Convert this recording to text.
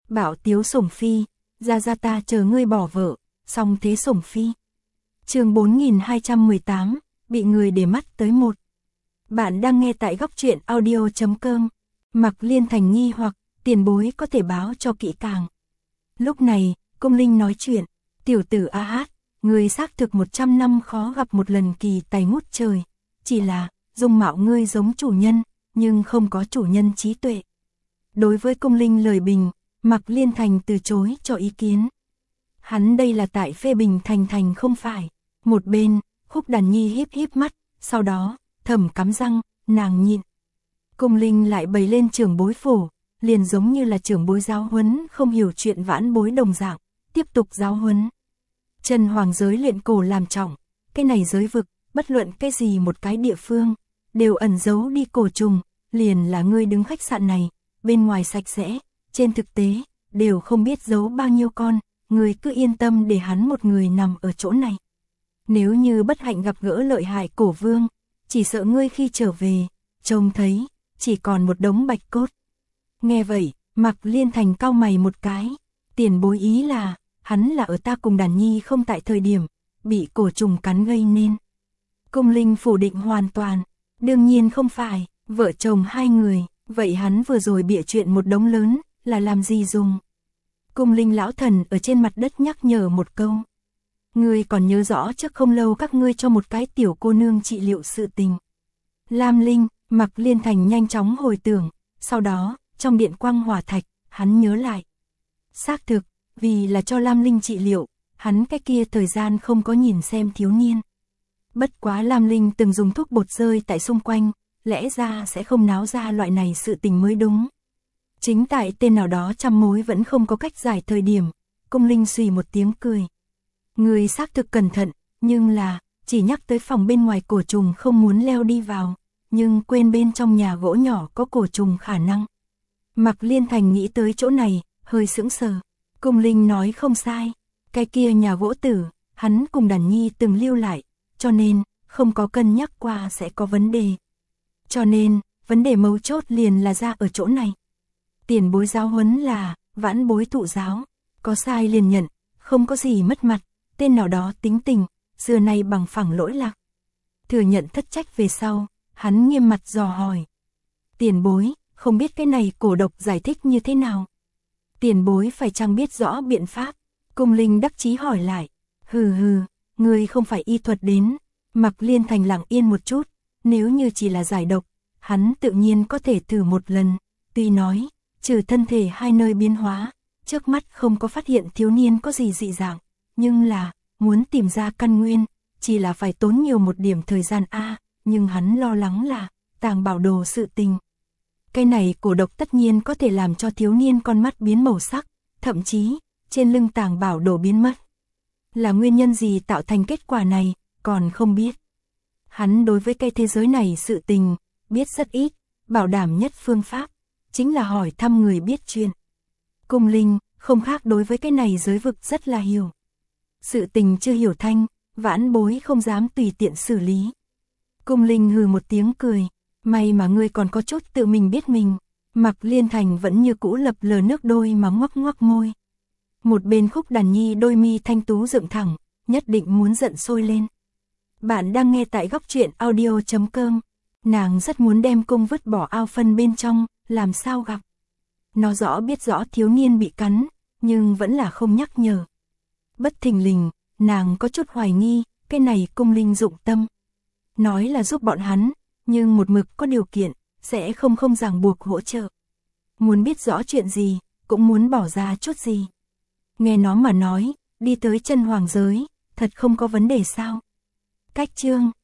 Bảo tiếu sủng phi, ra ta chờ ngươi bỏ vợ, xong thế sủng phi. Chương 4218, bị người để mắt tới một. Bạn đang nghe tại góc truyện audio.com. Mạc Liên Thành nghi hoặc, tiền bối có thể báo cho kỹ càng. Lúc này, Cung Linh nói chuyện, tiểu tử A Hát, ngươi xác thực 100 năm khó gặp một lần kỳ tài ngút trời, chỉ là dung mạo ngươi giống chủ nhân, nhưng không có chủ nhân trí tuệ. Đối với Cung Linh lời bình, Mạc Liên Thành từ chối cho ý kiến. Hắn đây là tại phê bình Thành không phải. Một bên, Khúc Đàn Nhi híp híp mắt, sau đó, thầm cắm răng, nàng nhịn. Cung Linh lại bày lên trưởng bối phổ, liền giống như là trưởng bối giáo huấn không hiểu chuyện vãn bối đồng dạng, tiếp tục giáo huấn. Chân hoàng giới luyện cổ làm trọng, cái này giới vực, bất luận cái gì một cái địa phương, đều ẩn giấu đi cổ trùng, liền là ngươi đứng khách sạn này, bên ngoài sạch sẽ, trên thực tế, đều không biết giấu bao nhiêu con, ngươi cứ yên tâm để hắn một người nằm ở chỗ này. Nếu như bất hạnh gặp gỡ lợi hại cổ vương, chỉ sợ ngươi khi trở về, trông thấy, chỉ còn một đống bạch cốt. Nghe vậy, Mạc Liên Thành cau mày một cái, tiền bối ý là, hắn là ở ta cùng Đàn Nhi không tại thời điểm, bị cổ trùng cắn gây nên. Cung Linh phủ định hoàn toàn, đương nhiên không phải, vợ chồng hai người, vậy hắn vừa rồi bịa chuyện một đống lớn, là làm gì dùng? Cung Linh lão thần ở trên mặt đất nhắc nhở một câu. Ngươi còn nhớ rõ trước không lâu các ngươi cho một cái tiểu cô nương trị liệu sự tình. Lam Linh, Mạc Liên Thành nhanh chóng hồi tưởng, sau đó, trong điện quang hỏa thạch, hắn nhớ lại. Xác thực, vì là cho Lam Linh trị liệu, hắn cái kia thời gian không có nhìn xem thiếu niên. Bất quá Lam Linh từng dùng thuốc bột rơi tại xung quanh, lẽ ra sẽ không náo ra loại này sự tình mới đúng. Chính tại tên nào đó trăm mối vẫn không có cách giải thời điểm, Cung Linh xùy một tiếng cười. Người xác thực cẩn thận, nhưng là, chỉ nhắc tới phòng bên ngoài cổ trùng không muốn leo đi vào, nhưng quên bên trong nhà gỗ nhỏ có cổ trùng khả năng. Mạc Liên Thành nghĩ tới chỗ này, hơi sững sờ. Cung Linh nói không sai, cái kia nhà gỗ tử, hắn cùng Đàn Nhi từng lưu lại, cho nên, không có cân nhắc qua sẽ có vấn đề. Cho nên, vấn đề mấu chốt liền là ra ở chỗ này. Tiền bối giáo huấn là, vãn bối thụ giáo, có sai liền nhận, không có gì mất mặt, tên nào đó tính tình, xưa nay bằng phẳng lỗi lạc. Thừa nhận thất trách về sau, hắn nghiêm mặt dò hỏi. Tiền bối, không biết cái này cổ độc giải thích như thế nào? Tiền bối phải chăng biết rõ biện pháp? Cung Linh đắc chí hỏi lại. Hừ, ngươi không phải y thuật đến. Mạc Liên Thành lặng yên một chút, nếu như chỉ là giải độc, hắn tự nhiên có thể thử một lần. Tuy nói, trừ thân thể hai nơi biến hóa, trước mắt không có phát hiện thiếu niên có gì dị dạng, nhưng là, muốn tìm ra căn nguyên, chỉ là phải tốn nhiều một điểm thời gian nhưng hắn lo lắng là, tàng bảo đồ sự tình. Cái này cổ độc tất nhiên có thể làm cho thiếu niên con mắt biến màu sắc, thậm chí, trên lưng tàng bảo đồ biến mất. Là nguyên nhân gì tạo thành kết quả này, còn không biết. Hắn đối với cái thế giới này sự tình, biết rất ít, bảo đảm nhất phương pháp, chính là hỏi thăm người biết chuyện. Cung Linh, không khác đối với cái này giới vực rất là hiểu. Sự tình chưa hiểu thanh, vãn bối không dám tùy tiện xử lý. Cung Linh hừ một tiếng cười, may mà ngươi còn có chút tự mình biết mình. Mạc Liên Thành vẫn như cũ lập lờ nước đôi mà ngoắc ngoắc môi. Một bên Khúc Đàn Nhi đôi mi thanh tú dựng thẳng, nhất định muốn giận sôi lên. Bạn đang nghe tại góc truyện audio.com. Nàng rất muốn đem cung vứt bỏ ao phân bên trong, làm sao gặp. Nó biết rõ thiếu niên bị cắn, nhưng vẫn là không nhắc nhở. Bất thình lình, nàng có chút hoài nghi, cái này Cung Linh dụng tâm. Nói là giúp bọn hắn, nhưng một mực có điều kiện, sẽ không ràng buộc hỗ trợ. Muốn biết rõ chuyện gì, cũng muốn bỏ ra chút gì. Nghe nó mà nói, đi tới chân hoàng giới, thật không có vấn đề sao. Cách chương